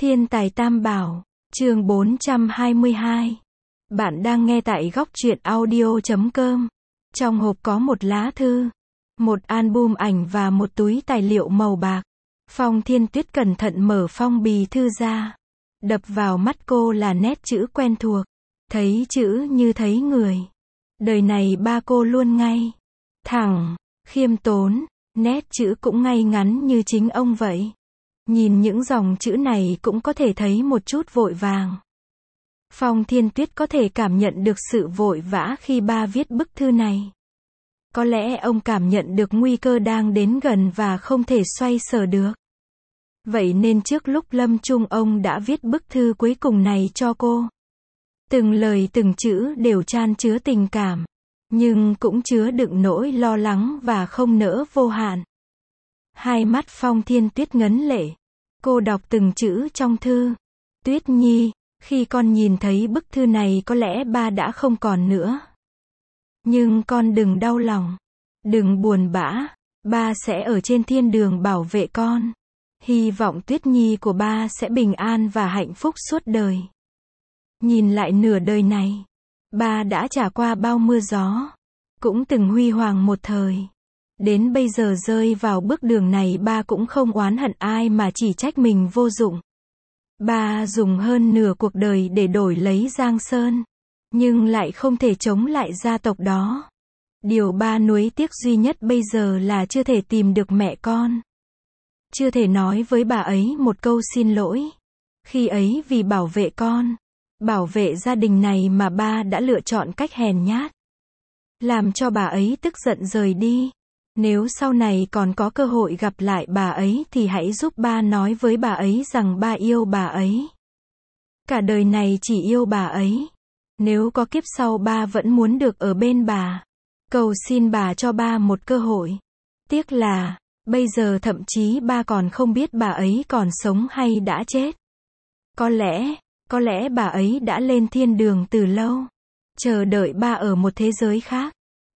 Thiên tài Tam Bảo, chương 422. Bạn đang nghe tại góc truyện audio.com. Trong hộp có một lá thư, một album ảnh và một túi tài liệu màu bạc. Phong Thiên Tuyết cẩn thận mở phong bì thư ra. Đập vào mắt cô là nét chữ quen thuộc. Thấy chữ như thấy người. Đời này ba cô luôn ngay. Thẳng, khiêm tốn, nét chữ cũng ngay ngắn như chính ông vậy. Nhìn những dòng chữ này cũng có thể thấy một chút vội vàng. Phong Thiên Tuyết có thể cảm nhận được sự vội vã khi ba viết bức thư này. Có lẽ ông cảm nhận được nguy cơ đang đến gần và không thể xoay sở được. Vậy nên trước lúc lâm chung ông đã viết bức thư cuối cùng này cho cô. Từng lời từng chữ đều chan chứa tình cảm, nhưng cũng chứa đựng nỗi lo lắng và không nỡ vô hạn. Hai mắt Phong Thiên Tuyết ngấn lệ. Cô đọc từng chữ trong thư. Tuyết Nhi, khi con nhìn thấy bức thư này có lẽ ba đã không còn nữa. Nhưng con đừng đau lòng. Đừng buồn bã. Ba sẽ ở trên thiên đường bảo vệ con. Hy vọng Tuyết Nhi của ba sẽ bình an và hạnh phúc suốt đời. Nhìn lại nửa đời này, ba đã trải qua bao mưa gió. Cũng từng huy hoàng một thời. Đến bây giờ rơi vào bước đường này ba cũng không oán hận ai mà chỉ trách mình vô dụng. Ba dùng hơn nửa cuộc đời để đổi lấy Giang Sơn, nhưng lại không thể chống lại gia tộc đó. Điều ba nuối tiếc duy nhất bây giờ là chưa thể tìm được mẹ con. Chưa thể nói với bà ấy một câu xin lỗi. Khi ấy vì bảo vệ con, bảo vệ gia đình này mà ba đã lựa chọn cách hèn nhát. Làm cho bà ấy tức giận rời đi. Nếu sau này còn có cơ hội gặp lại bà ấy thì hãy giúp ba nói với bà ấy rằng ba yêu bà ấy. Cả đời này chỉ yêu bà ấy. Nếu có kiếp sau ba vẫn muốn được ở bên bà. Cầu xin bà cho ba một cơ hội. Tiếc là, bây giờ thậm chí ba còn không biết bà ấy còn sống hay đã chết. Có lẽ bà ấy đã lên thiên đường từ lâu. Chờ đợi ba ở một thế giới khác.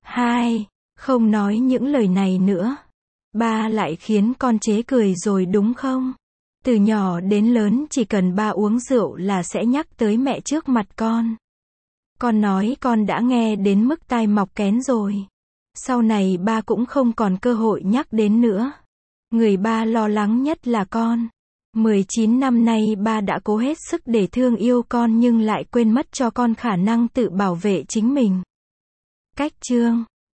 Không nói những lời này nữa. Ba lại khiến con chế cười rồi đúng không? Từ nhỏ đến lớn chỉ cần ba uống rượu là sẽ nhắc tới mẹ trước mặt con. Con nói con đã nghe đến mức tai mọc kén rồi. Sau này ba cũng không còn cơ hội nhắc đến nữa. Người ba lo lắng nhất là con. 19 năm nay ba đã cố hết sức để thương yêu con nhưng lại quên mất cho con khả năng tự bảo vệ chính mình. Cách chương